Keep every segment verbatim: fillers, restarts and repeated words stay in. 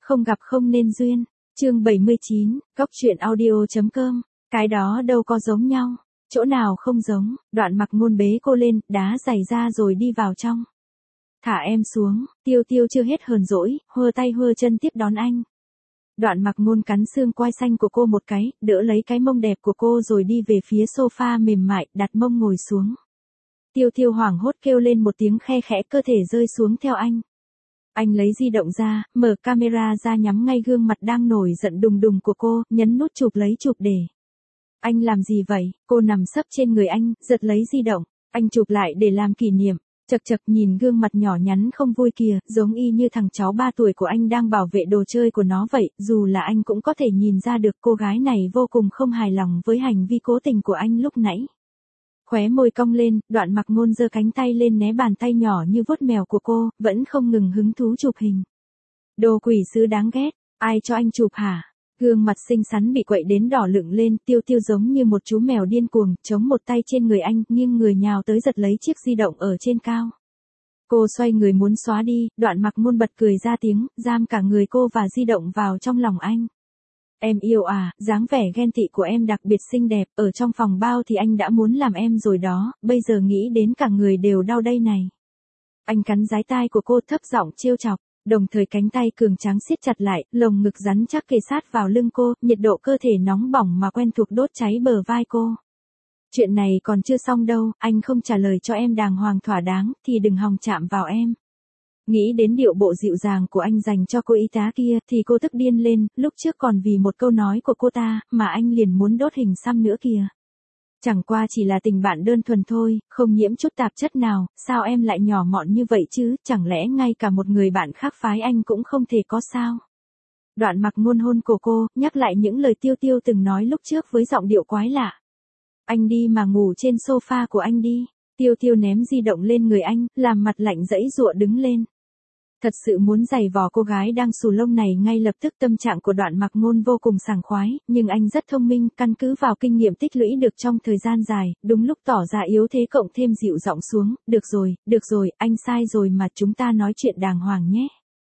Không gặp không nên duyên. Chương bảy mươi chín, Góc truyện audio chấm com. Cái đó đâu có giống nhau. Chỗ nào không giống. Đoạn Mặc Ngôn bế cô lên, đá giày ra rồi đi vào trong. Thả em xuống. Tiêu Tiêu chưa hết hờn dỗi, hơ tay hơ chân tiếp đón anh. Đoạn Mặc Ngôn cắn xương quai xanh của cô một cái, đỡ lấy cái mông đẹp của cô rồi đi về phía sofa mềm mại, đặt mông ngồi xuống. Tiêu Tiêu hoảng hốt kêu lên một tiếng, khe khẽ cơ thể rơi xuống theo anh. Anh lấy di động ra, mở camera ra nhắm ngay gương mặt đang nổi giận đùng đùng của cô, nhấn nút chụp lấy chụp để. Anh làm gì vậy? Cô nằm sấp trên người anh, giật lấy di động. Anh chụp lại để làm kỷ niệm. Chật chật nhìn gương mặt nhỏ nhắn không vui kìa, giống y như thằng cháu ba tuổi của anh đang bảo vệ đồ chơi của nó vậy, dù là anh cũng có thể nhìn ra được cô gái này vô cùng không hài lòng với hành vi cố tình của anh lúc nãy. Khóe môi cong lên, Đoạn Mặc Ngôn giơ cánh tay lên né bàn tay nhỏ như vuốt mèo của cô, vẫn không ngừng hứng thú chụp hình. Đồ quỷ sứ đáng ghét, ai cho anh chụp hả? Gương mặt xinh xắn bị quậy đến đỏ lựng lên, Tiêu Tiêu giống như một chú mèo điên cuồng, chống một tay trên người anh, nghiêng người nhào tới giật lấy chiếc di động ở trên cao. Cô xoay người muốn xóa đi, Đoạn Mặc Ngôn bật cười ra tiếng, giam cả người cô và di động vào trong lòng anh. Em yêu à, dáng vẻ ghen tị của em đặc biệt xinh đẹp, ở trong phòng bao thì anh đã muốn làm em rồi đó, bây giờ nghĩ đến cả người đều đau đây này. Anh cắn dái tai của cô thấp giọng trêu chọc, đồng thời cánh tay cường tráng siết chặt lại, lồng ngực rắn chắc kề sát vào lưng cô, nhiệt độ cơ thể nóng bỏng mà quen thuộc đốt cháy bờ vai cô. Chuyện này còn chưa xong đâu, anh không trả lời cho em đàng hoàng thỏa đáng, thì đừng hòng chạm vào em. Nghĩ đến điệu bộ dịu dàng của anh dành cho cô y tá kia thì cô tức điên lên, lúc trước còn vì một câu nói của cô ta mà anh liền muốn đốt hình xăm nữa kìa. Chẳng qua chỉ là tình bạn đơn thuần thôi, không nhiễm chút tạp chất nào, sao em lại nhỏ mọn như vậy chứ, chẳng lẽ ngay cả một người bạn khác phái anh cũng không thể có sao? Đoạn Mặc Ngôn hôn cổ cô, nhắc lại những lời Tiêu Tiêu từng nói lúc trước với giọng điệu quái lạ. Anh đi mà ngủ trên sofa của anh đi. Tiêu Tiêu ném di động lên người anh, làm mặt lạnh dẫy dụa đứng lên. Thật sự muốn giày vò cô gái đang xù lông này ngay lập tức. Tâm trạng của Đoạn Mặc Ngôn vô cùng sảng khoái, nhưng anh rất thông minh, căn cứ vào kinh nghiệm tích lũy được trong thời gian dài, đúng lúc tỏ ra yếu thế cộng thêm dịu giọng xuống, được rồi, được rồi, anh sai rồi mà chúng ta nói chuyện đàng hoàng nhé.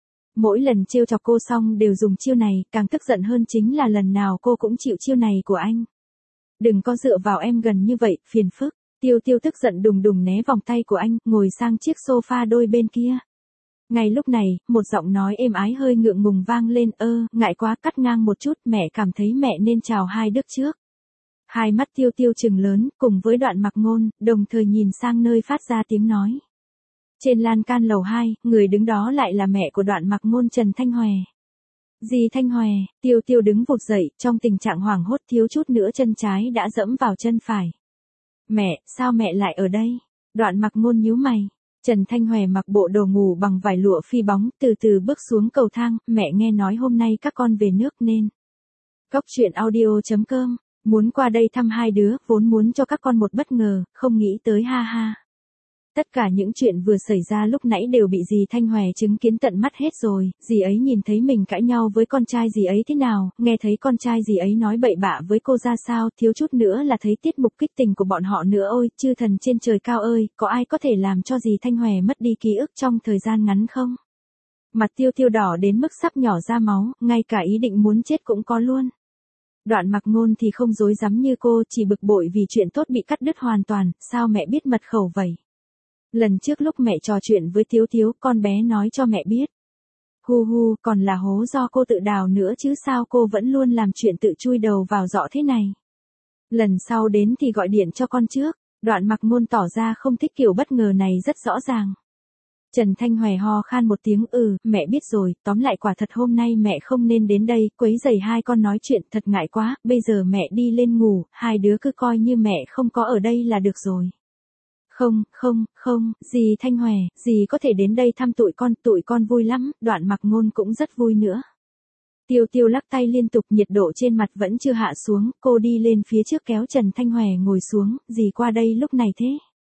Mỗi lần trêu chọc cô xong đều dùng chiêu này, càng tức giận hơn chính là lần nào cô cũng chịu chiêu này của anh. Đừng có dựa vào em gần như vậy, phiền phức. Tiêu Tiêu tức giận đùng đùng né vòng tay của anh, ngồi sang chiếc sofa đôi bên kia. Ngay lúc này, một giọng nói êm ái hơi ngượng ngùng vang lên, ơ, ngại quá, cắt ngang một chút, mẹ cảm thấy mẹ nên chào hai đứa trước. Hai mắt Tiêu Tiêu trừng lớn, cùng với Đoạn Mặc Ngôn, đồng thời nhìn sang nơi phát ra tiếng nói. Trên lan can lầu hai, người đứng đó lại là mẹ của Đoạn Mặc Ngôn, Trần Thanh Hòe. Dì Thanh Hòe, Tiêu Tiêu đứng vụt dậy, trong tình trạng hoảng hốt thiếu chút nữa chân trái đã dẫm vào chân phải. Mẹ, sao mẹ lại ở đây? Đoạn Mặc Ngôn nhíu mày. Trần Thanh Hòe mặc bộ đồ ngủ bằng vải lụa phi bóng, từ từ bước xuống cầu thang, mẹ nghe nói hôm nay các con về nước nên. Góc truyện audio chấm com, muốn qua đây thăm hai đứa, vốn muốn cho các con một bất ngờ, không nghĩ tới ha ha. Tất cả những chuyện vừa xảy ra lúc nãy đều bị dì Thanh Hòe chứng kiến tận mắt hết rồi, dì ấy nhìn thấy mình cãi nhau với con trai dì ấy thế nào, nghe thấy con trai dì ấy nói bậy bạ với cô ra sao, thiếu chút nữa là thấy tiết mục kích tình của bọn họ nữa. Ôi, chư thần trên trời cao ơi, có ai có thể làm cho dì Thanh Hòe mất đi ký ức trong thời gian ngắn không? Mặt Tiêu Tiêu đỏ đến mức sắp nhỏ ra máu, ngay cả ý định muốn chết cũng có luôn. Đoạn Mặc Ngôn thì không dối dám như cô, chỉ bực bội vì chuyện tốt bị cắt đứt hoàn toàn, sao mẹ biết mật khẩu vậy? Lần trước lúc mẹ trò chuyện với Thiếu Thiếu, con bé nói cho mẹ biết. Hu hu, còn là hố do cô tự đào nữa chứ sao cô vẫn luôn làm chuyện tự chui đầu vào giỏ thế này. Lần sau đến thì gọi điện cho con trước. Đoạn Mặc Ngôn tỏ ra không thích kiểu bất ngờ này rất rõ ràng. Trần Thanh Hòe ho khan một tiếng, ừ, mẹ biết rồi, tóm lại quả thật hôm nay mẹ không nên đến đây, quấy rầy hai con nói chuyện, thật ngại quá, bây giờ mẹ đi lên ngủ, hai đứa cứ coi như mẹ không có ở đây là được rồi. Không, không, không, dì Thanh Hòe, dì có thể đến đây thăm tụi con, tụi con vui lắm, Đoạn Mặc Ngôn cũng rất vui nữa. Tiêu Tiêu lắc tay liên tục, nhiệt độ trên mặt vẫn chưa hạ xuống, cô đi lên phía trước kéo Trần Thanh Hòe ngồi xuống, dì qua đây lúc này thế.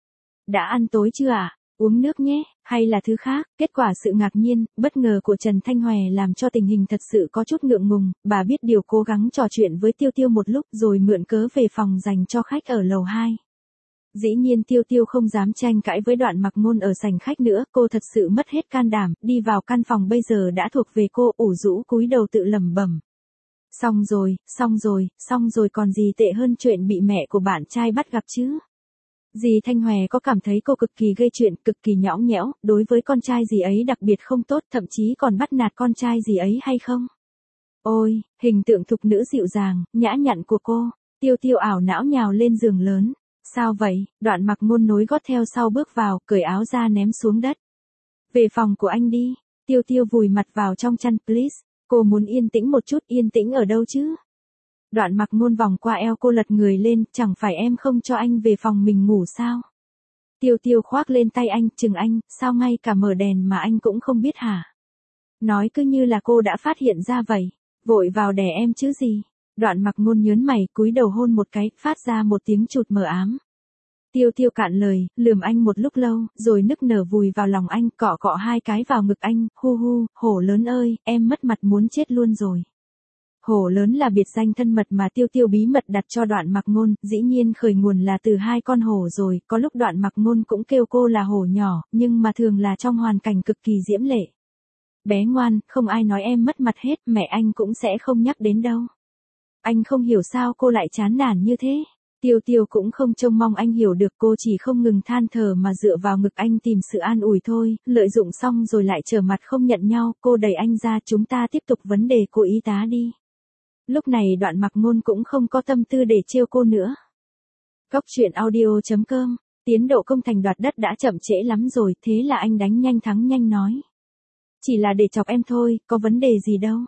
Đã ăn tối chưa ạ? À? Uống nước nhé, hay là thứ khác? Kết quả sự ngạc nhiên, bất ngờ của Trần Thanh Hòe làm cho tình hình thật sự có chút ngượng ngùng, bà biết điều cố gắng trò chuyện với Tiêu Tiêu một lúc rồi mượn cớ về phòng dành cho khách ở lầu hai. Dĩ nhiên Tiêu Tiêu không dám tranh cãi với Đoạn Mặc Ngôn ở sảnh khách nữa, cô thật sự mất hết can đảm, đi vào căn phòng bây giờ đã thuộc về cô, ủ rũ cúi đầu tự lẩm bẩm. Xong rồi, xong rồi, xong rồi còn gì tệ hơn chuyện bị mẹ của bạn trai bắt gặp chứ? Dì Thanh Hòe có cảm thấy cô cực kỳ gây chuyện, cực kỳ nhõng nhẽo, đối với con trai dì ấy đặc biệt không tốt, thậm chí còn bắt nạt con trai dì ấy hay không? Ôi, hình tượng thục nữ dịu dàng, nhã nhặn của cô, Tiêu Tiêu ảo não nhào lên giường lớn. Sao vậy? Đoạn Mặc Ngôn nối gót theo sau bước vào, cởi áo ra ném xuống đất. Về phòng của anh đi. Tiêu Tiêu vùi mặt vào trong chăn, please. Cô muốn yên tĩnh một chút, yên tĩnh ở đâu chứ? Đoạn Mặc Ngôn vòng qua eo cô lật người lên, chẳng phải em không cho anh về phòng mình ngủ sao? Tiêu Tiêu khoác lên tay anh, chừng anh, sao ngay cả mở đèn mà anh cũng không biết hả? Nói cứ như là cô đã phát hiện ra vậy. Vội vào đè em chứ gì? Đoạn Mặc Ngôn nhớn mày, cúi đầu hôn một cái, phát ra một tiếng chụt mờ ám. Tiêu Tiêu cạn lời, lườm anh một lúc lâu, rồi nức nở vùi vào lòng anh, cọ cọ hai cái vào ngực anh, hu hu, hổ lớn ơi, em mất mặt muốn chết luôn rồi. Hổ lớn là biệt danh thân mật mà Tiêu Tiêu bí mật đặt cho Đoạn Mặc Ngôn, dĩ nhiên khởi nguồn là từ hai con hổ rồi, có lúc Đoạn Mặc Ngôn cũng kêu cô là hổ nhỏ, nhưng mà thường là trong hoàn cảnh cực kỳ diễm lệ. Bé ngoan, không ai nói em mất mặt hết, mẹ anh cũng sẽ không nhắc đến đâu. Anh không hiểu sao cô lại chán nản như thế. Tiêu Tiêu cũng không trông mong anh hiểu được, cô chỉ không ngừng than thở mà dựa vào ngực anh tìm sự an ủi thôi, lợi dụng xong rồi lại trở mặt không nhận nhau, cô đẩy anh ra, chúng ta tiếp tục vấn đề của y tá đi. Lúc này Đoạn Mặc Ngôn cũng không có tâm tư để trêu cô nữa. Góc truyện audio chấm com, tiến độ công thành đoạt đất đã chậm trễ lắm rồi, thế là anh đánh nhanh thắng nhanh nói. Chỉ là để chọc em thôi, có vấn đề gì đâu.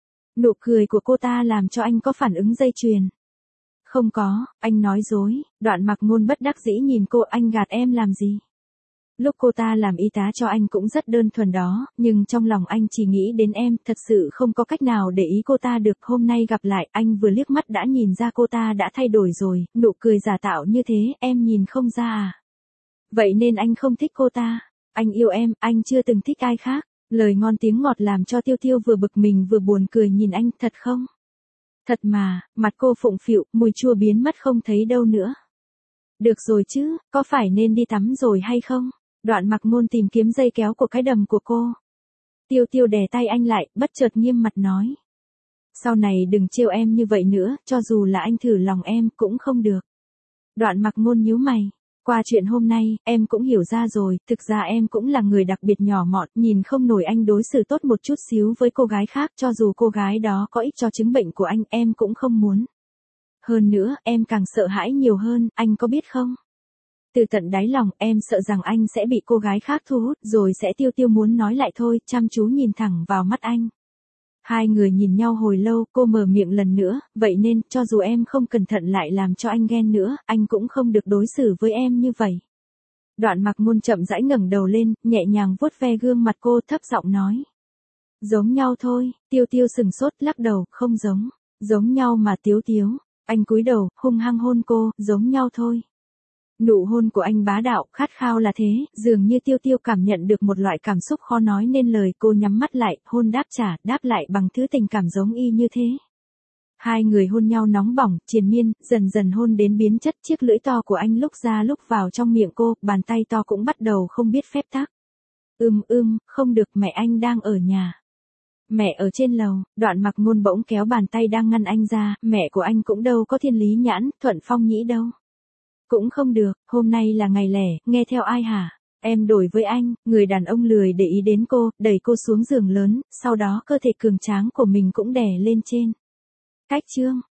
Nụ cười của cô ta làm cho anh có phản ứng dây chuyền. Không có, anh nói dối. Đoạn Mặc Ngôn bất đắc dĩ nhìn cô, anh gạt em làm gì? Lúc cô ta làm y tá cho anh cũng rất đơn thuần đó, nhưng trong lòng anh chỉ nghĩ đến em, thật sự không có cách nào để ý cô ta được. Hôm nay gặp lại, anh vừa liếc mắt đã nhìn ra cô ta đã thay đổi rồi, nụ cười giả tạo như thế, em nhìn không ra à? Vậy nên anh không thích cô ta. Anh yêu em, anh chưa từng thích ai khác. Lời ngon tiếng ngọt làm cho Tiêu Tiêu vừa bực mình vừa buồn cười nhìn anh, thật không? Thật mà, mặt cô phụng phịu, mùi chua biến mất không thấy đâu nữa. Được rồi chứ, có phải nên đi tắm rồi hay không? Đoạn Mặc Ngôn tìm kiếm dây kéo của cái đầm của cô. Tiêu Tiêu đè tay anh lại, bất chợt nghiêm mặt nói. Sau này đừng trêu em như vậy nữa, cho dù là anh thử lòng em cũng không được. Đoạn Mặc Ngôn nhíu mày. Qua chuyện hôm nay, em cũng hiểu ra rồi, thực ra em cũng là người đặc biệt nhỏ mọn, nhìn không nổi anh đối xử tốt một chút xíu với cô gái khác, cho dù cô gái đó có ích cho chứng bệnh của anh, em cũng không muốn. Hơn nữa, em càng sợ hãi nhiều hơn, anh có biết không? Từ tận đáy lòng, em sợ rằng anh sẽ bị cô gái khác thu hút, rồi sẽ Tiêu Tiêu muốn nói lại thôi, chăm chú nhìn thẳng vào mắt anh. Hai người nhìn nhau hồi lâu, cô mở miệng lần nữa, vậy nên, cho dù em không cẩn thận lại làm cho anh ghen nữa, anh cũng không được đối xử với em như vậy. Đoạn Mặc Ngôn chậm rãi ngẩng đầu lên, nhẹ nhàng vuốt ve gương mặt cô, thấp giọng nói. Giống nhau thôi. Tiêu Tiêu sừng sốt, lắc đầu, không giống. Giống nhau mà Tiếu Tiếu. Anh cúi đầu, hung hăng hôn cô, giống nhau thôi. Nụ hôn của anh bá đạo, khát khao là thế, dường như Tiêu Tiêu cảm nhận được một loại cảm xúc khó nói nên lời, cô nhắm mắt lại, hôn đáp trả, đáp lại bằng thứ tình cảm giống y như thế. Hai người hôn nhau nóng bỏng, triền miên, dần dần hôn đến biến chất, chiếc lưỡi to của anh lúc ra lúc vào trong miệng cô, bàn tay to cũng bắt đầu không biết phép tắc. Ưm ưm, không được, mẹ anh đang ở nhà. Mẹ ở trên lầu. Đoạn Mặc Ngôn bỗng kéo bàn tay đang ngăn anh ra, mẹ của anh cũng đâu có Thiên Lý Nhãn, Thuận Phong Nhĩ đâu. Cũng không được, hôm nay là ngày lẻ, nghe theo ai hả? Em đổi với anh. Người đàn ông lười để ý đến cô, đẩy cô xuống giường lớn, sau đó cơ thể cường tráng của mình cũng đè lên trên. Cách chương.